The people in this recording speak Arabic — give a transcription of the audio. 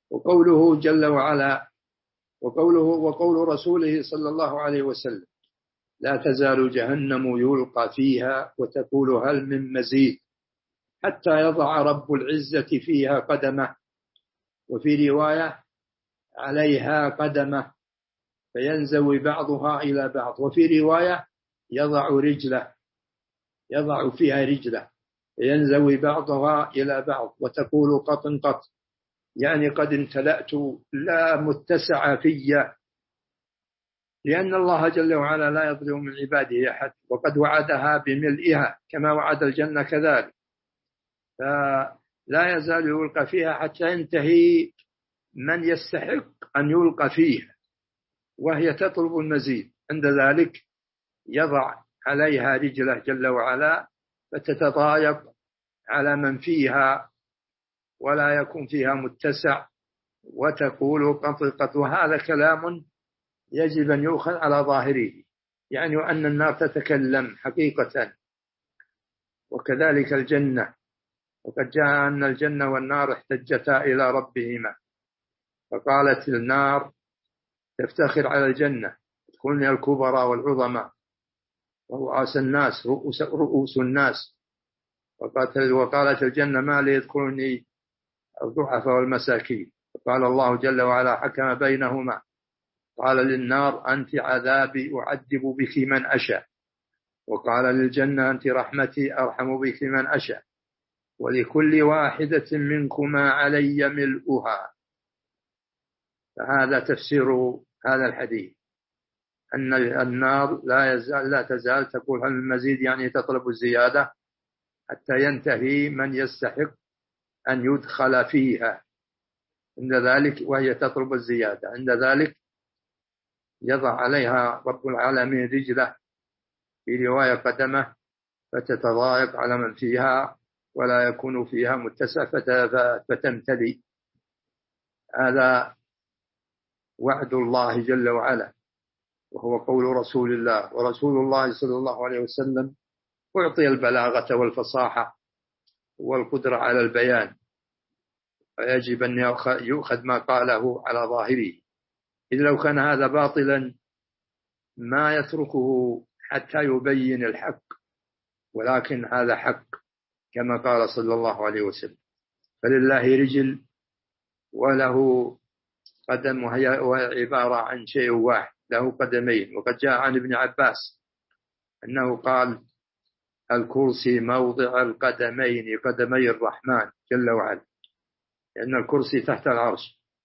وقوله جل وعلا وقول رسوله صلى الله عليه وسلم: لا تزال جهنم يلقى فيها وتقول هل من مزيد حتى يضع رب العزة فيها قدمه، وفي رواية عليها قدمه فينزوي بعضها إلى بعض، وفي رواية يضع فيها رجله فينزوي بعضها إلى بعض وتقول قط قط، يعني قد امتلأت لا متسع في، لأن الله جل وعلا لا يظلم من عباده أحد، وقد وعدها بملئها كما وعد الجنة كذلك، فلا يزال يلقى فيها حتى ينتهي من يستحق أن يلقى فيها، وهي تطلب المزيد. عند ذلك يضع عليها رجله جل وعلا فتتضايق على من فيها ولا يكون فيها متسع، وتقول قط. وهذا كلام يجب أن يؤخذ على ظاهره، يعني أن النار تتكلم حقيقة. وكذلك الجنة، وقد جاء أن الجنة والنار احتجتا إلى ربهما، فقالت النار تفتخر على الجنة: ادخلني الكبرى والعظماء ورؤوس الناس رؤوس الناس. وقالت الجنة: ما لي يدخلني الضعفاء والمساكين. فقال الله جل وعلا حكم بينهما، قال للنار: أنت عذابي أعذب بك من أشاء، وقال للجنة: أنت رحمتي أرحم بك من أشاء، ولكل واحدة منكما علي ملؤها. فهذا تفسير هذا الحديث، أن النار لا تزال تقول هل المزيد، يعني تطلب الزيادة حتى ينتهي من يستحق أن يدخل فيها. عند ذلك وهي تطلب الزيادة، عند ذلك يضع عليها رب العالمين رجله، في رواية قدمه، فتتضايق على من فيها ولا يكون فيها متسع فتمتلي. هذا وعد الله جل وعلا، وهو قول رسول الله، ورسول الله صلى الله عليه وسلم أعطي البلاغة والفصاحة والقدرة على البيان، فيجب أن يؤخذ ما قاله على ظاهره، إذ لو كان هذا باطلا ما يتركه حتى يبين الحق، ولكن هذا حق كما قال صلى الله عليه وسلم. فلله رجل وله قدم، وهي عبارة عن شيء واحد، له قدمين. وقد جاء عن ابن عباس أنه قال: الكرسي موضع القدمين، قدمي الرحمن جل وعلا، لأن الكرسي تحت العرش،